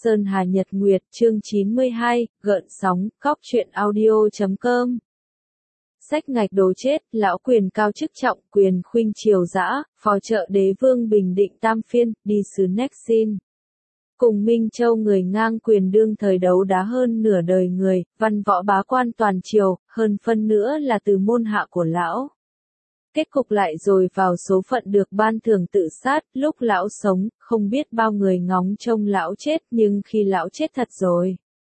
Sơn Hà Nhật Nguyệt chương 92, gợn sóng, góc truyện audio.com. Sách ngạch đồ chết, lão quyền cao chức trọng, quyền khuynh triều dã, phò trợ đế vương bình định tam phiên, đi sứ Nexin. Cùng Minh Châu người ngang quyền đương thời đấu đá hơn nửa đời người, văn võ bá quan toàn triều, hơn phân nữa là từ môn hạ của lão. Kết cục lại rồi vào số phận được ban thưởng tự sát, lúc lão sống, không biết bao người ngóng trông lão chết, nhưng khi lão chết thật rồi.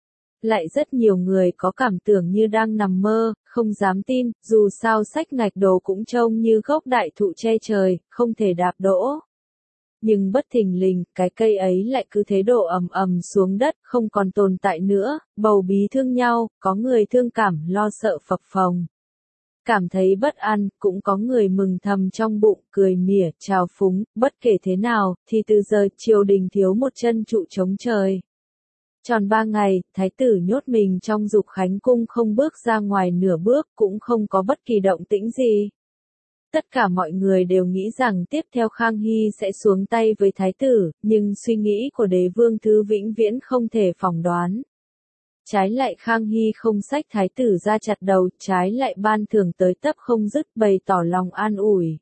Lại rất nhiều người có cảm tưởng như đang nằm mơ, không dám tin, dù sao sách ngạch đồ cũng trông như gốc đại thụ che trời, không thể đạp đỗ. Nhưng bất thình lình, cái cây ấy lại cứ thế đổ ầm ầm xuống đất, không còn tồn tại nữa, bầu bí thương nhau, có người thương cảm, lo sợ phập phồng. Cảm thấy bất an, cũng có người mừng thầm trong bụng, cười mỉa, trào phúng, bất kể thế nào, thì từ giờ triều đình thiếu một chân trụ chống trời. Tròn 3 ngày, thái tử nhốt mình trong dục khánh cung không bước ra ngoài nửa bước, cũng không có bất kỳ động tĩnh gì. Tất cả mọi người đều nghĩ rằng tiếp theo Khang Hy sẽ xuống tay với thái tử, nhưng suy nghĩ của đế vương Thứ vĩnh viễn không thể phỏng đoán. Trái lại Khang Hy không xách thái tử ra chặt đầu, trái lại ban thưởng tới tấp không dứt, bày tỏ lòng an ủi.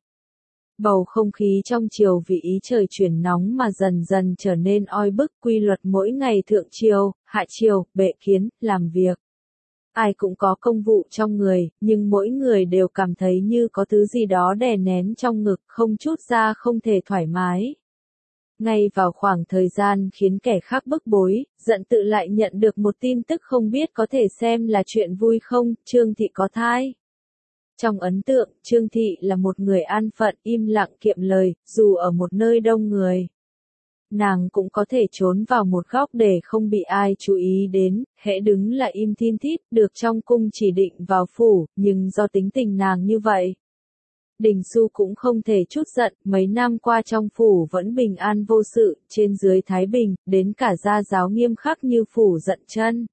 Bầu không khí trong triều vì ý trời chuyển nóng mà dần dần trở nên oi bức, quy luật mỗi ngày thượng triều, hạ triều, bệ kiến, làm việc. Ai cũng có công vụ trong người, nhưng mỗi người đều cảm thấy như có thứ gì đó đè nén trong ngực, không chút ra không thể thoải mái. Ngay vào khoảng thời gian khiến kẻ khác bức bối, Dận Tự lại nhận được một tin tức không biết có thể xem là chuyện vui không, Trương Thị có thai. Trong ấn tượng, Trương Thị là một người an phận, im lặng kiệm lời, dù ở một nơi đông người. Nàng cũng có thể trốn vào một góc để không bị ai chú ý đến, hễ đứng là im thin thít, được trong cung chỉ định vào phủ, nhưng do tính tình nàng như vậy. Đình Xu cũng không thể chút giận, mấy năm qua trong phủ vẫn bình an vô sự, trên dưới thái bình, đến cả gia giáo nghiêm khắc như phủ Dận Chân.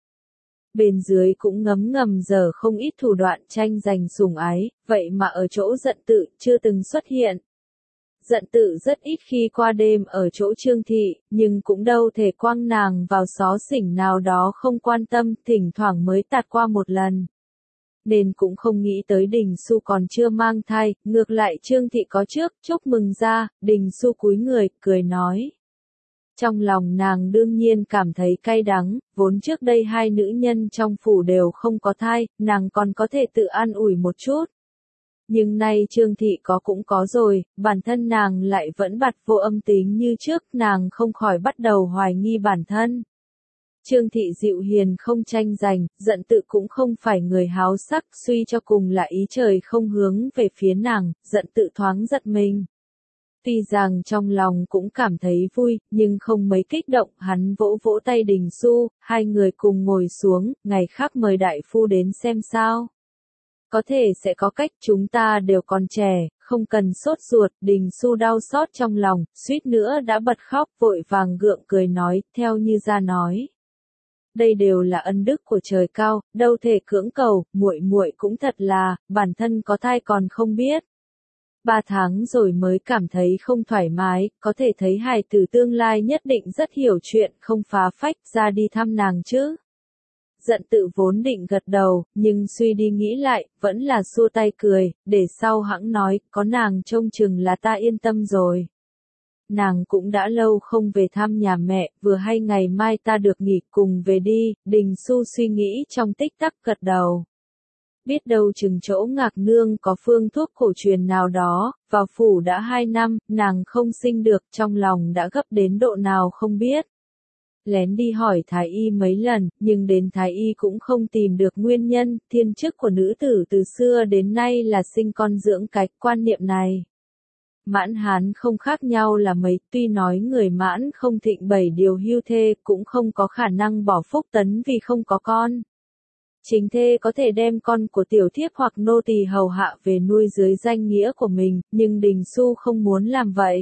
Bên dưới cũng ngấm ngầm giờ không ít thủ đoạn tranh giành sủng ái, vậy mà ở chỗ Dận Tự chưa từng xuất hiện. Dận Tự rất ít khi qua đêm ở chỗ Trương Thị, nhưng cũng đâu thể quăng nàng vào xó xỉnh nào đó không quan tâm, thỉnh thoảng mới tạt qua một lần. Nên cũng không nghĩ tới Đình Xu còn chưa mang thai, ngược lại Trương Thị có trước, chúc mừng ra, Đình Xu cúi người, cười nói. Trong lòng nàng đương nhiên cảm thấy cay đắng, vốn trước đây hai nữ nhân trong phủ đều không có thai, nàng còn có thể tự an ủi một chút. Nhưng nay Trương Thị có cũng có rồi, bản thân nàng lại vẫn bặt vô âm tính như trước, nàng không khỏi bắt đầu hoài nghi bản thân. Trương Thị dịu hiền không tranh giành, Dận Tự cũng không phải người háo sắc, suy cho cùng là ý trời không hướng về phía nàng, Dận Tự thoáng giật mình. Tuy rằng trong lòng cũng cảm thấy vui, nhưng không mấy kích động, hắn vỗ vỗ tay Đình Xu, hai người cùng ngồi xuống, ngày khác mời đại phu đến xem sao. Có thể sẽ có cách, chúng ta đều còn trẻ, không cần sốt ruột, Đình Xu đau xót trong lòng, suýt nữa đã bật khóc, vội vàng gượng cười nói, theo như ra nói. Đây đều là ân đức của trời cao, đâu thể cưỡng cầu, muội muội cũng thật là, bản thân có thai còn không biết. 3 tháng rồi mới cảm thấy không thoải mái, có thể thấy hài tử tương lai nhất định rất hiểu chuyện, không phá phách, ra đi thăm nàng chứ. Dận Tự vốn định gật đầu, nhưng suy đi nghĩ lại, vẫn là xua tay cười, để sau hẵng nói, có nàng trông chừng là ta yên tâm rồi. Nàng cũng đã lâu không về thăm nhà mẹ, vừa hay ngày mai ta được nghỉ cùng về đi, Đình Xu suy nghĩ trong tích tắc gật đầu. Biết đâu chừng chỗ Ngạc Nương có phương thuốc cổ truyền nào đó, vào phủ đã 2 năm, nàng không sinh được, trong lòng đã gấp đến độ nào không biết. Lén đi hỏi Thái Y mấy lần, nhưng đến Thái Y cũng không tìm được nguyên nhân, thiên chức của nữ tử từ xưa đến nay là sinh con dưỡng cái, quan niệm này. Mãn Hán không khác nhau là mấy, tuy nói người Mãn không thịnh 7 điều hưu thê, cũng không có khả năng bỏ phúc tấn vì không có con. Chính thê có thể đem con của tiểu thiếp hoặc nô tỳ hầu hạ về nuôi dưới danh nghĩa của mình, nhưng Đình Xu không muốn làm vậy.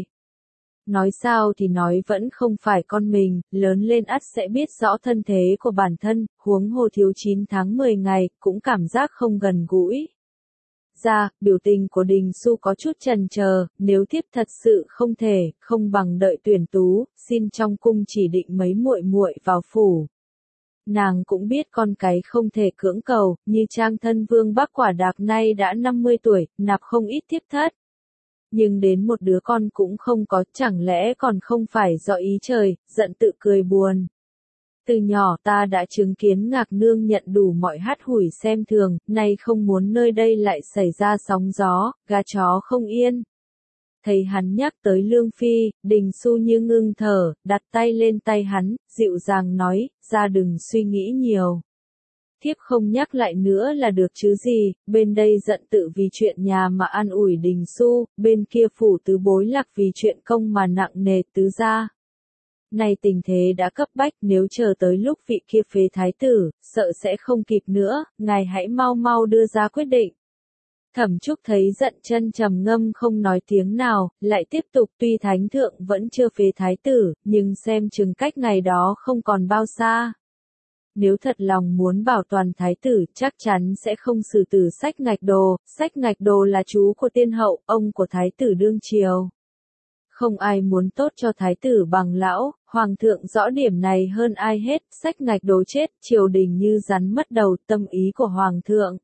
Nói sao thì nói vẫn không phải con mình, lớn lên ắt sẽ biết rõ thân thế của bản thân, huống hồ thiếu 9 tháng 10 ngày, cũng cảm giác không gần gũi. ra, biểu tình của Đình Xu có chút chần chờ, nếu thiếp thật sự không thể, không bằng đợi tuyển tú, xin trong cung chỉ định mấy muội muội vào phủ. Nàng cũng biết con cái không thể cưỡng cầu, như Trang thân Vương Bắc Quả Đạc nay đã 50 tuổi, nạp không ít thiếp thất. Nhưng đến một đứa con cũng không có, chẳng lẽ còn không phải do ý trời, giận tự cười buồn. Từ nhỏ ta đã chứng kiến Ngạc Nương nhận đủ mọi hắt hủi xem thường, nay không muốn nơi đây lại xảy ra sóng gió, gà chó không yên. Thấy hắn nhắc tới Lương Phi, Đình Xu như ngưng thở, đặt tay lên tay hắn, dịu dàng nói, ra đừng suy nghĩ nhiều. Thiếp không nhắc lại nữa là được chứ gì, bên đây giận tự vì chuyện nhà mà an ủi Đình Xu, bên kia phủ tứ bối lạc vì chuyện công mà nặng nề tứ gia. Này tình thế đã cấp bách, nếu chờ tới lúc vị kia phế thái tử, sợ sẽ không kịp nữa, ngài hãy mau mau đưa ra quyết định. Thẩm Trúc thấy Dận Chân trầm ngâm không nói tiếng nào, lại tiếp tục, tuy thánh thượng vẫn chưa phế thái tử, nhưng xem chừng cách ngày đó không còn bao xa. Nếu thật lòng muốn bảo toàn thái tử, chắc chắn sẽ không xử tử Sách Ngạch Đồ là chú của tiên hậu, ông của thái tử đương triều. Không ai muốn tốt cho thái tử bằng lão, hoàng thượng rõ điểm này hơn ai hết, Sách Ngạch Đồ chết, triều đình như rắn mất đầu, tâm ý của hoàng thượng.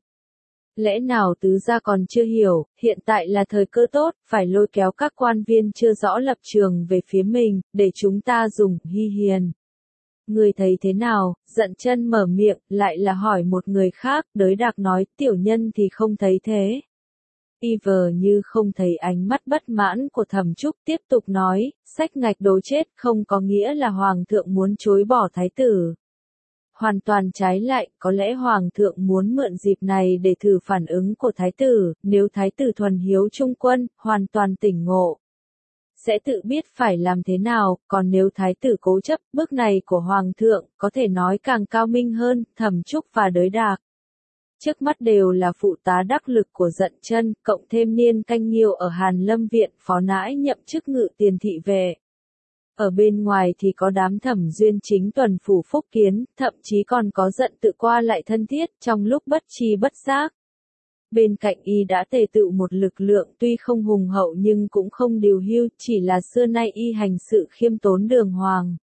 Lẽ nào tứ gia còn chưa hiểu, hiện tại là thời cơ tốt, phải lôi kéo các quan viên chưa rõ lập trường về phía mình, để chúng ta dùng hy hiền. Người thấy thế nào? Dận Chân mở miệng, lại là hỏi một người khác, Đới Đạc nói, tiểu nhân thì không thấy thế. Y vờ như không thấy ánh mắt bất mãn của Thẩm Trúc, tiếp tục nói, Sách Ngạch Đồ chết không có nghĩa là hoàng thượng muốn chối bỏ thái tử. Hoàn toàn trái lại, có lẽ hoàng thượng muốn mượn dịp này để thử phản ứng của thái tử, nếu thái tử thuần hiếu trung quân, hoàn toàn tỉnh ngộ, sẽ tự biết phải làm thế nào, còn nếu thái tử cố chấp, bước này của hoàng thượng, có thể nói càng cao minh hơn, Thẩm Trúc và Đới Đạc. Trước mắt đều là phụ tá đắc lực của Dận Chân, cộng thêm Niên Canh Nghiêu ở Hàn Lâm Viện, phó nãi nhậm chức ngự tiền thị vệ. Ở bên ngoài thì có đám Thẩm Duyên chính tuần phủ Phúc Kiến, thậm chí còn có Dận tự qua lại thân thiết, trong lúc bất tri bất giác. Bên cạnh y đã tề tựu một lực lượng tuy không hùng hậu nhưng cũng không điều hưu, chỉ là xưa nay y hành sự khiêm tốn đường hoàng.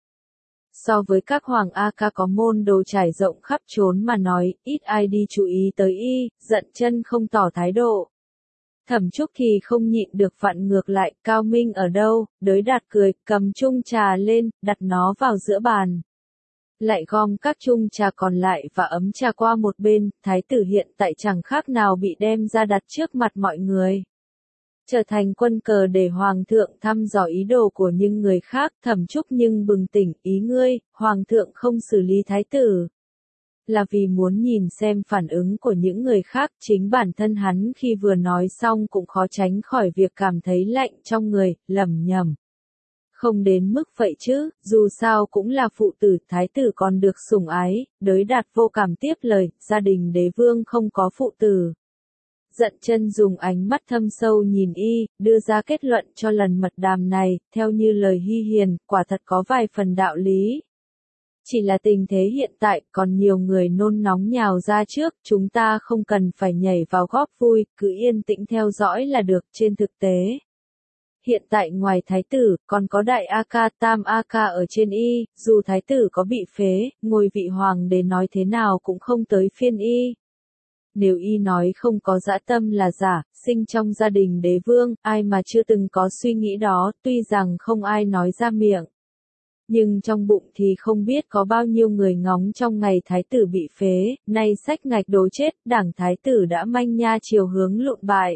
So với các hoàng A ca có môn đồ trải rộng khắp trốn mà nói, ít ai đi chú ý tới y, Dận Chân không tỏ thái độ. Thẩm Trúc thì không nhịn được vặn ngược lại, cao minh ở đâu, Đới Đạt cười, cầm chung trà lên, đặt nó vào giữa bàn. Lại gom các chung trà còn lại và ấm trà qua một bên, thái tử hiện tại chẳng khác nào bị đem ra đặt trước mặt mọi người. Trở thành quân cờ để hoàng thượng thăm dò ý đồ của những người khác, Thẩm Trúc nhưng bừng tỉnh, ý ngươi, hoàng thượng không xử lý thái tử. Là vì muốn nhìn xem phản ứng của những người khác, chính bản thân hắn khi vừa nói xong cũng khó tránh khỏi việc cảm thấy lạnh trong người, lẩm nhẩm. Không đến mức vậy chứ, dù sao cũng là phụ tử, thái tử còn được sủng ái, Đới Đạt vô cảm tiếp lời, gia đình đế vương không có phụ tử. Dận Chân dùng ánh mắt thâm sâu nhìn y, đưa ra kết luận cho lần mật đàm này, theo như lời hy hiền, quả thật có vài phần đạo lý. Chỉ là tình thế hiện tại, còn nhiều người nôn nóng nhào ra trước, chúng ta không cần phải nhảy vào góp vui, cứ yên tĩnh theo dõi là được, trên thực tế. Hiện tại ngoài thái tử, còn có đại A ca, tam A ca ở trên y, dù thái tử có bị phế, ngôi vị hoàng đế nói thế nào cũng không tới phiên y. Nếu y nói không có dã tâm là giả, sinh trong gia đình đế vương, ai mà chưa từng có suy nghĩ đó, tuy rằng không ai nói ra miệng. Nhưng trong bụng thì không biết có bao nhiêu người ngóng trong ngày thái tử bị phế, nay Sách Ngạch Đồ chết, đảng thái tử đã manh nha chiều hướng lụn bại.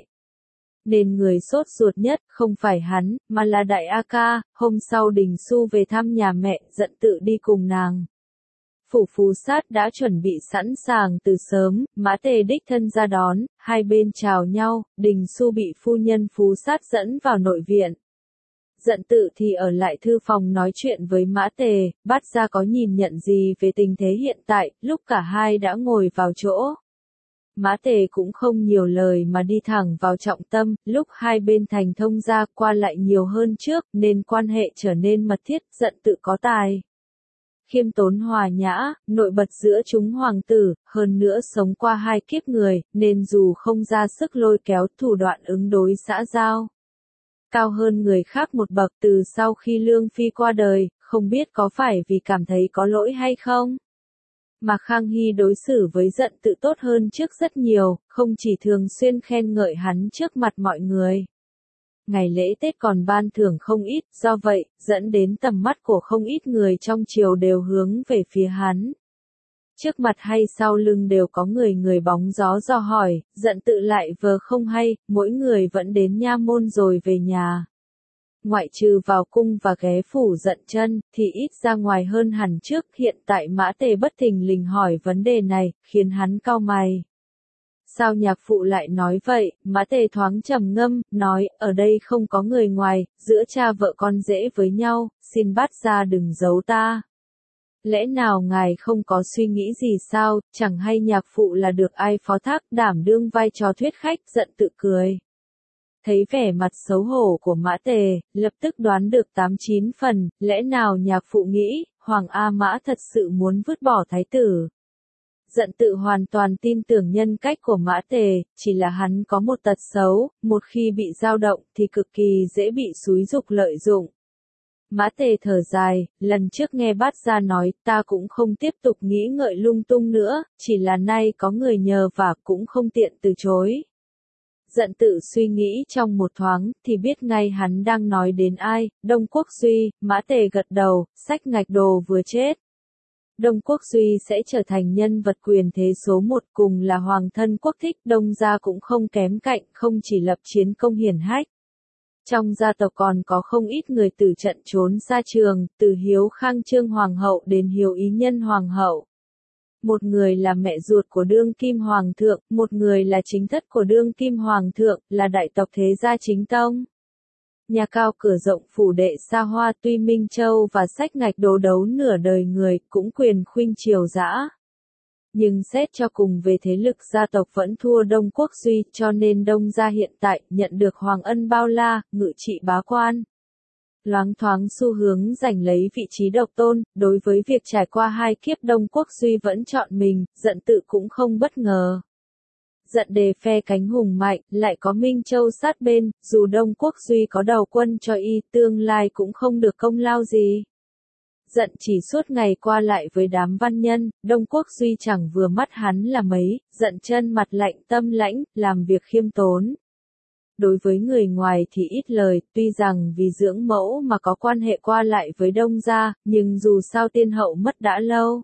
Nên người sốt ruột nhất, không phải hắn, mà là đại A ca, hôm sau Đình Xu về thăm nhà mẹ, Dận tự đi cùng nàng. Phủ Phú Sát đã chuẩn bị sẵn sàng từ sớm, Mã Tề đích thân ra đón, hai bên chào nhau, Đình Xu bị phu nhân Phú Sát dẫn vào nội viện. Dận tự thì ở lại thư phòng nói chuyện với Mã Tề, bắt ra có nhìn nhận gì về tình thế hiện tại, lúc cả hai đã ngồi vào chỗ. Mã Tề cũng không nhiều lời mà đi thẳng vào trọng tâm, lúc hai bên thành thông gia qua lại nhiều hơn trước, nên quan hệ trở nên mật thiết, Dận tự có tài. khiêm tốn hòa nhã, nổi bật giữa chúng hoàng tử, hơn nữa sống qua 2 kiếp người, nên dù không ra sức lôi kéo thủ đoạn ứng đối xã giao. Cao hơn người khác một bậc từ sau khi Lương Phi qua đời, không biết có phải vì cảm thấy có lỗi hay không? Mà Khang Hy đối xử với Dận Tự tốt hơn trước rất nhiều, không chỉ thường xuyên khen ngợi hắn trước mặt mọi người. Ngày lễ Tết còn ban thưởng không ít, do vậy, dẫn đến tầm mắt của không ít người trong triều đều hướng về phía hắn. Trước mặt hay sau lưng đều có người bóng gió dò hỏi, Dận Tự lại vờ không hay, mỗi người vẫn đến nha môn rồi về nhà. Ngoại trừ vào cung và ghé phủ Dận chân, thì ít ra ngoài hơn hẳn trước. Hiện tại Mã Tề bất thình lình hỏi vấn đề này, khiến hắn cau mày. Sao nhạc phụ lại nói vậy? Mã Tề thoáng trầm ngâm, nói, ở đây không có người ngoài, giữa cha vợ con dễ với nhau, xin bắt ra đừng giấu ta. Lẽ nào ngài không có suy nghĩ gì sao, chẳng hay nhạc phụ là được ai phó thác đảm đương vai trò thuyết khách. Dận Tự cười. Thấy vẻ mặt xấu hổ của Mã Tề, lập tức đoán được 89 phần, lẽ nào nhạc phụ nghĩ, Hoàng A Mã thật sự muốn vứt bỏ thái tử. Dận Tự hoàn toàn tin tưởng nhân cách của Mã Tề, chỉ là hắn có một tật xấu, một khi bị dao động thì cực kỳ dễ bị xúi giục lợi dụng. Mã Tề thở dài, lần trước nghe Bát Gia nói, ta cũng không tiếp tục nghĩ ngợi lung tung nữa, chỉ là nay có người nhờ và cũng không tiện từ chối. Dận Tự suy nghĩ trong một thoáng, thì biết ngay hắn đang nói đến ai. Đông Quốc Duy. Mã Tề gật đầu, sách ngạch đồ vừa chết. Đông Quốc Duy sẽ trở thành nhân vật quyền thế số 1, cùng là hoàng thân quốc thích. Đông gia cũng không kém cạnh, không chỉ lập chiến công hiển hách. Trong gia tộc còn có không ít người tử trận trốn xa trường, từ Hiếu Khang Trương Hoàng hậu đến Hiếu Ý Nhân Hoàng hậu. Một người là mẹ ruột của đương kim hoàng thượng, một người là chính thất của đương kim hoàng thượng, là đại tộc thế gia chính tông. Nhà cao cửa rộng phủ đệ xa hoa, tuy Minh Châu và sách ngạch đồ đấu nửa đời người, cũng quyền khuynh triều dã. Nhưng xét cho cùng về thế lực gia tộc vẫn thua Đông Quốc Duy, cho nên Đông gia hiện tại nhận được hoàng ân bao la, ngự trị bá quan. Loáng thoáng xu hướng giành lấy vị trí độc tôn, đối với việc trải qua 2 kiếp Đông Quốc Duy vẫn chọn mình, Dận Tự cũng không bất ngờ. Dận đề phe cánh hùng mạnh, lại có Minh Châu sát bên, dù Đông Quốc Duy có đầu quân cho y, tương lai cũng không được công lao gì. Dận chỉ suốt ngày qua lại với đám văn nhân, Đông Quốc Duy chẳng vừa mắt hắn là mấy, Dận chân mặt lạnh tâm lãnh, làm việc khiêm tốn. Đối với người ngoài thì ít lời, tuy rằng vì dưỡng mẫu mà có quan hệ qua lại với Đông gia, nhưng dù sao tiên hậu mất đã lâu.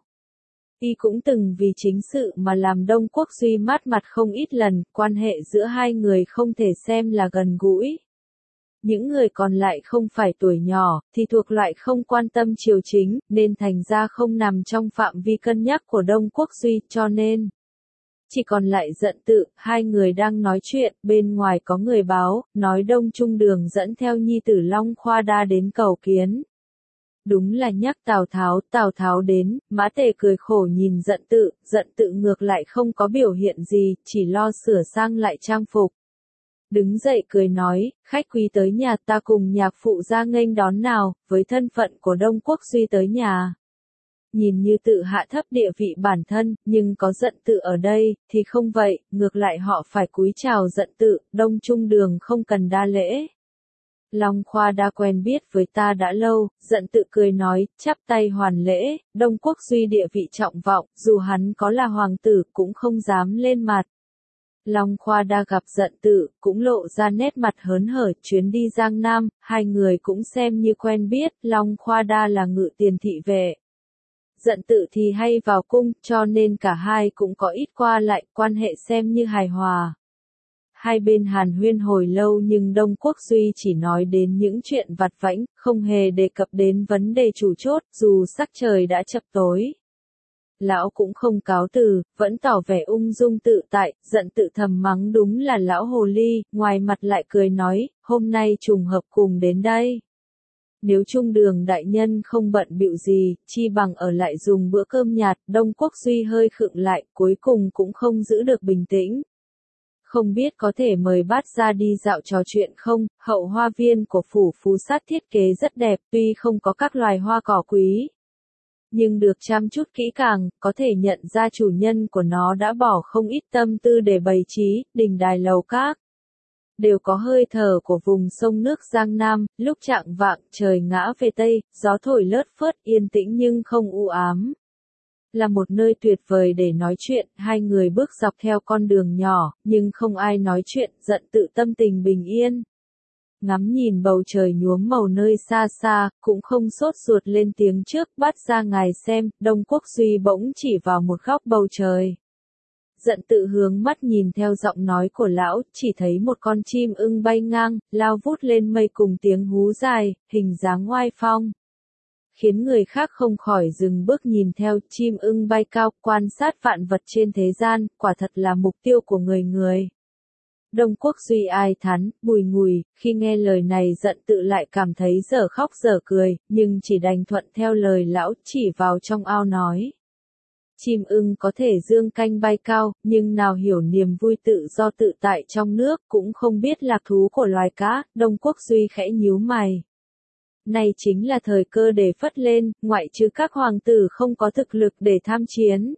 Y cũng từng vì chính sự mà làm Đông Quốc Duy mát mặt không ít lần, quan hệ giữa hai người không thể xem là gần gũi. Những người còn lại không phải tuổi nhỏ, thì thuộc loại không quan tâm triều chính, nên thành ra không nằm trong phạm vi cân nhắc của Đông Quốc Duy, cho nên chỉ còn lại Dận Tự. Hai người đang nói chuyện, bên ngoài có người báo, nói Đông Trung Đường dẫn theo nhi tử Long Khoa Đa đến cầu kiến. Đúng là nhắc Tào Tháo đến. Mã Tề cười khổ nhìn Dận Tự ngược lại không có biểu hiện gì, chỉ lo sửa sang lại trang phục. Đứng dậy cười nói, khách quý tới nhà ta cùng nhạc phụ ra nghênh đón nào, với thân phận của Đông Quốc Duy tới nhà. Nhìn như tự hạ thấp địa vị bản thân, nhưng có Dận Tự ở đây, thì không vậy, ngược lại họ phải cúi chào Dận Tự. Đông Trung Đường không cần đa lễ. Long Khoa Đa quen biết với ta đã lâu. Dận Tự cười nói, chắp tay hoàn lễ. Đông Quốc Duy địa vị trọng vọng, dù hắn có là hoàng tử cũng không dám lên mặt. Long Khoa Đa gặp Dận Tự, cũng lộ ra nét mặt hớn hở. Chuyến đi Giang Nam, hai người cũng xem như quen biết. Long Khoa Đa là ngự tiền thị vệ, Dận Tự thì hay vào cung, cho nên cả hai cũng có ít qua lại, quan hệ xem như hài hòa. Hai bên hàn huyên hồi lâu nhưng Đông Quốc Duy chỉ nói đến những chuyện vặt vãnh, không hề đề cập đến vấn đề chủ chốt, dù sắc trời đã chập tối. Lão cũng không cáo từ, vẫn tỏ vẻ ung dung tự tại. Dận Tự thầm mắng đúng là lão hồ ly, ngoài mặt lại cười nói, hôm nay trùng hợp cùng đến đây. Nếu Trung Đường đại nhân không bận bịu gì, chi bằng ở lại dùng bữa cơm nhạt. Đông Quốc Duy hơi khựng lại, cuối cùng cũng không giữ được bình tĩnh. Không biết có thể mời Bát gia đi dạo trò chuyện không? Hậu hoa viên của phủ Phú Sát thiết kế rất đẹp, tuy không có các loài hoa cỏ quý. Nhưng được chăm chút kỹ càng, có thể nhận ra chủ nhân của nó đã bỏ không ít tâm tư để bày trí, đình đài lầu các. Đều có hơi thở của vùng sông nước Giang Nam, lúc chạng vạng trời ngã về Tây, gió thổi lất phất yên tĩnh nhưng không u ám. Là một nơi tuyệt vời để nói chuyện, hai người bước dọc theo con đường nhỏ, nhưng không ai nói chuyện, giận tự tâm tình bình yên. Ngắm nhìn bầu trời nhuốm màu nơi xa xa, cũng không sốt ruột lên tiếng trước, bắt ra ngài xem, Đông Quốc Duy bỗng chỉ vào một góc bầu trời. Giận tự hướng mắt nhìn theo giọng nói của lão, chỉ thấy một con chim ưng bay ngang, lao vút lên mây cùng tiếng hú dài, hình dáng oai phong. Khiến người khác không khỏi dừng bước nhìn theo, chim ưng bay cao, quan sát vạn vật trên thế gian, quả thật là mục tiêu của người người. Đông Quốc Duy ai thán, bùi ngùi, khi nghe lời này giận tự lại cảm thấy dở khóc dở cười, nhưng chỉ đành thuận theo lời lão, chỉ vào trong ao nói. Chim ưng có thể dương canh bay cao, nhưng nào hiểu niềm vui tự do tự tại trong nước, cũng không biết lạc thú của loài cá, Đông Quốc Duy khẽ nhíu mày. Này chính là thời cơ để phất lên, ngoại trừ các hoàng tử không có thực lực để tham chiến.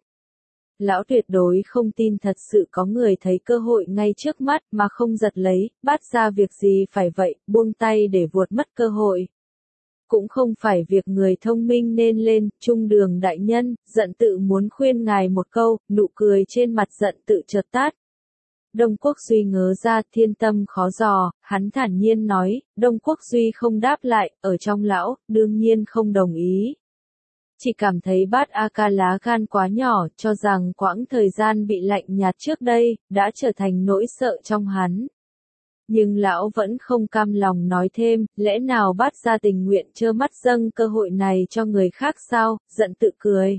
Lão tuyệt đối không tin thật sự có người thấy cơ hội ngay trước mắt mà không giật lấy, bắt ra việc gì phải vậy, buông tay để vuột mất cơ hội. Cũng không phải việc người thông minh nên lên, trung đường đại nhân, giận tự muốn khuyên ngài một câu, nụ cười trên mặt giận tự chợt tắt. Đông Quốc Duy ngớ ra, thiên tâm khó dò, hắn thản nhiên nói, Đông Quốc Duy không đáp lại, ở trong lão, đương nhiên không đồng ý. Chỉ cảm thấy bát A Ca lá gan quá nhỏ, cho rằng quãng thời gian bị lạnh nhạt trước đây, đã trở thành nỗi sợ trong hắn. Nhưng lão vẫn không cam lòng nói thêm, lẽ nào bát gia tình nguyện trơ mắt dâng cơ hội này cho người khác sao, giận tự cười.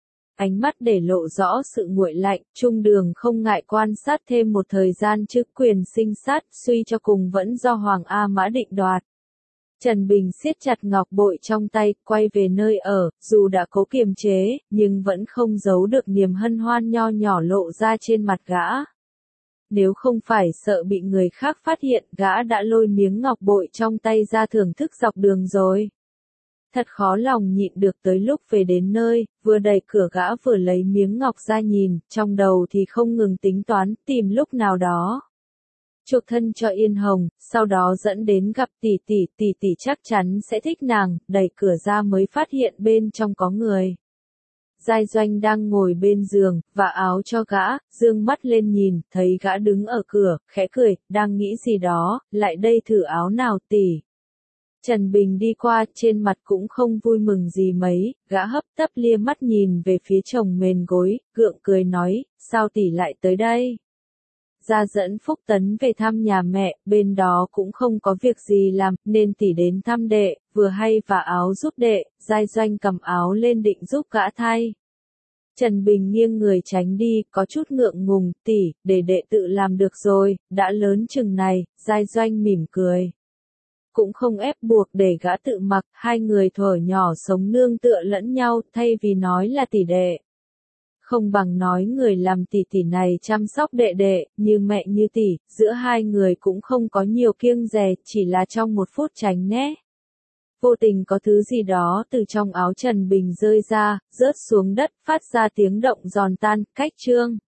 Ánh mắt để lộ rõ sự nguội lạnh, trung đường không ngại quan sát thêm một thời gian trước quyền sinh sát, suy cho cùng vẫn do Hoàng A Mã định đoạt. Trần Bình siết chặt ngọc bội trong tay, quay về nơi ở, dù đã cố kiềm chế, nhưng vẫn không giấu được niềm hân hoan nho nhỏ lộ ra trên mặt gã. Nếu không phải sợ bị người khác phát hiện, gã đã lôi miếng ngọc bội trong tay ra thưởng thức dọc đường rồi. Thật khó lòng nhịn được tới lúc về đến nơi, vừa đẩy cửa gã vừa lấy miếng ngọc ra nhìn, trong đầu thì không ngừng tính toán, tìm lúc nào đó. Chuộc thân cho Yên Hồng, sau đó dẫn đến gặp tỷ tỷ chắc chắn sẽ thích nàng, đẩy cửa ra mới phát hiện bên trong có người. Giai Doanh đang ngồi bên giường, vả áo cho gã, dương mắt lên nhìn, thấy gã đứng ở cửa, khẽ cười, đang nghĩ gì đó, lại đây thử áo nào tỷ. Trần Bình đi qua, trên mặt cũng không vui mừng gì mấy, gã hấp tấp lia mắt nhìn về phía chồng mền gối, gượng cười nói, sao tỷ lại tới đây? Ra dẫn Phúc Tấn về thăm nhà mẹ, bên đó cũng không có việc gì làm, nên tỷ đến thăm đệ, vừa hay vả áo giúp đệ, Giai Doanh cầm áo lên định giúp gã thay. Trần Bình nghiêng người tránh đi, có chút ngượng ngùng, tỷ, để đệ tự làm được rồi, đã lớn chừng này, Giai Doanh mỉm cười. Cũng không ép buộc để gã tự mặc, hai người thuở nhỏ sống nương tựa lẫn nhau, thay vì nói là tỷ đệ. Không bằng nói người làm tỷ này chăm sóc đệ đệ, như mẹ như tỷ, giữa hai người cũng không có nhiều kiêng dè, chỉ là trong một phút tránh né. Vô tình có thứ gì đó từ trong áo Trần Bình rơi ra, rớt xuống đất, phát ra tiếng động giòn tan, cách chương.